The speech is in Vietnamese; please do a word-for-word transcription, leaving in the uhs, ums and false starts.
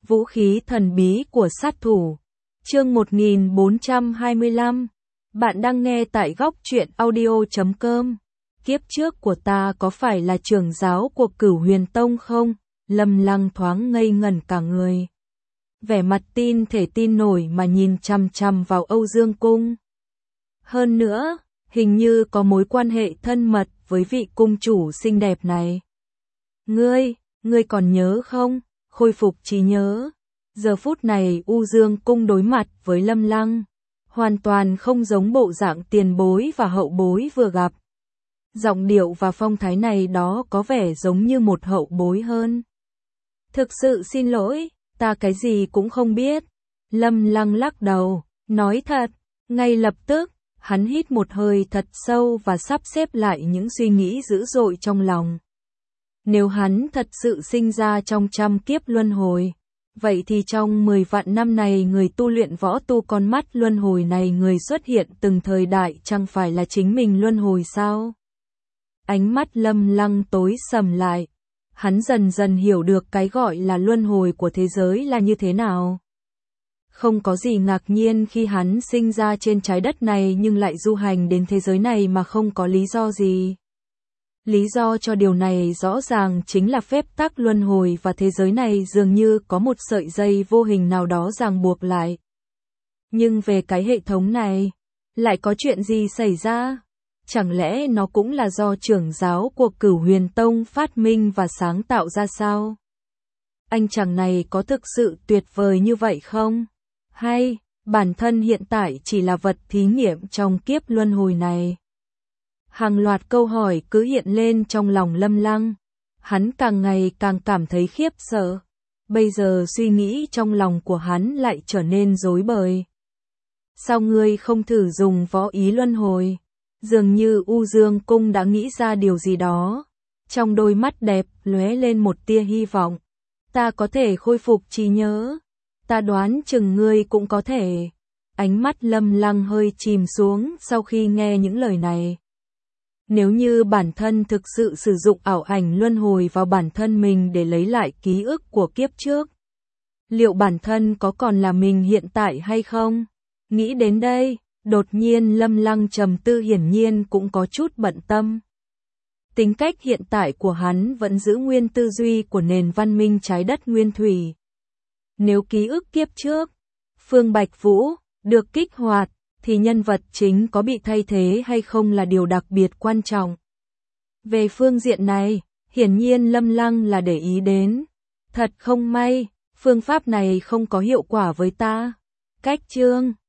Vũ khí thần bí của sát thủ. Chương một nghìn bốn trăm hai mươi lăm. Bạn đang nghe tại góc truyện audio chấm com. Kiếp trước của ta có phải là trưởng giáo của Cửu Huyền Tông không? Lâm Lăng thoáng ngây ngẩn cả người. Vẻ mặt tin thể tin nổi mà nhìn chằm chằm vào Âu Dương Cung. Hơn nữa, hình như có mối quan hệ thân mật với vị cung chủ xinh đẹp này. Ngươi, ngươi còn nhớ không? Khôi phục trí nhớ. Giờ phút này U Dương Cung đối mặt với Lâm Lăng, hoàn toàn không giống bộ dạng tiền bối và hậu bối vừa gặp. Giọng điệu và phong thái này đó có vẻ giống như một hậu bối hơn. Thực sự xin lỗi, ta cái gì cũng không biết. Lâm Lăng lắc đầu, nói thật. Ngay lập tức, hắn hít một hơi thật sâu và sắp xếp lại những suy nghĩ dữ dội trong lòng. Nếu hắn thật sự sinh ra trong trăm kiếp luân hồi, vậy thì trong mười vạn năm này người tu luyện võ tu con mắt luân hồi này người xuất hiện từng thời đại chẳng phải là chính mình luân hồi sao? Ánh mắt Lâm Lăng tối sầm lại. Hắn dần dần hiểu được cái gọi là luân hồi của thế giới là như thế nào. Không có gì ngạc nhiên khi hắn sinh ra trên trái đất này nhưng lại du hành đến thế giới này mà không có lý do gì. Lý do cho điều này rõ ràng chính là phép tắc luân hồi và thế giới này dường như có một sợi dây vô hình nào đó ràng buộc lại. Nhưng về cái hệ thống này, lại có chuyện gì xảy ra? Chẳng lẽ nó cũng là do trưởng giáo của Cửu Huyền Tông phát minh và sáng tạo ra sao? Anh chàng này có thực sự tuyệt vời như vậy không? Hay, bản thân hiện tại chỉ là vật thí nghiệm trong kiếp luân hồi này? Hàng loạt câu hỏi cứ hiện lên trong lòng Lâm Lăng. Hắn càng ngày càng cảm thấy khiếp sợ. Bây giờ suy nghĩ trong lòng của hắn lại trở nên rối bời. Sao ngươi không thử dùng võ ý luân hồi? Dường như U Dương Cung đã nghĩ ra điều gì đó. Trong đôi mắt đẹp lóe lên một tia hy vọng. Ta có thể khôi phục trí nhớ. Ta đoán chừng ngươi cũng có thể. Ánh mắt Lâm Lăng hơi chìm xuống sau khi nghe những lời này. Nếu như bản thân thực sự sử dụng ảo ảnh luân hồi vào bản thân mình để lấy lại ký ức của kiếp trước, liệu bản thân có còn là mình hiện tại hay không? Nghĩ đến đây, đột nhiên Lâm Lăng trầm tư hiển nhiên cũng có chút bận tâm. Tính cách hiện tại của hắn vẫn giữ nguyên tư duy của nền văn minh trái đất nguyên thủy. Nếu ký ức kiếp trước, Phương Bạch Vũ, được kích hoạt, thì nhân vật chính có bị thay thế hay không là điều đặc biệt quan trọng. Về phương diện này, hiển nhiên Lâm Lăng là để ý đến. Thật không may, phương pháp này không có hiệu quả với ta. Cách chương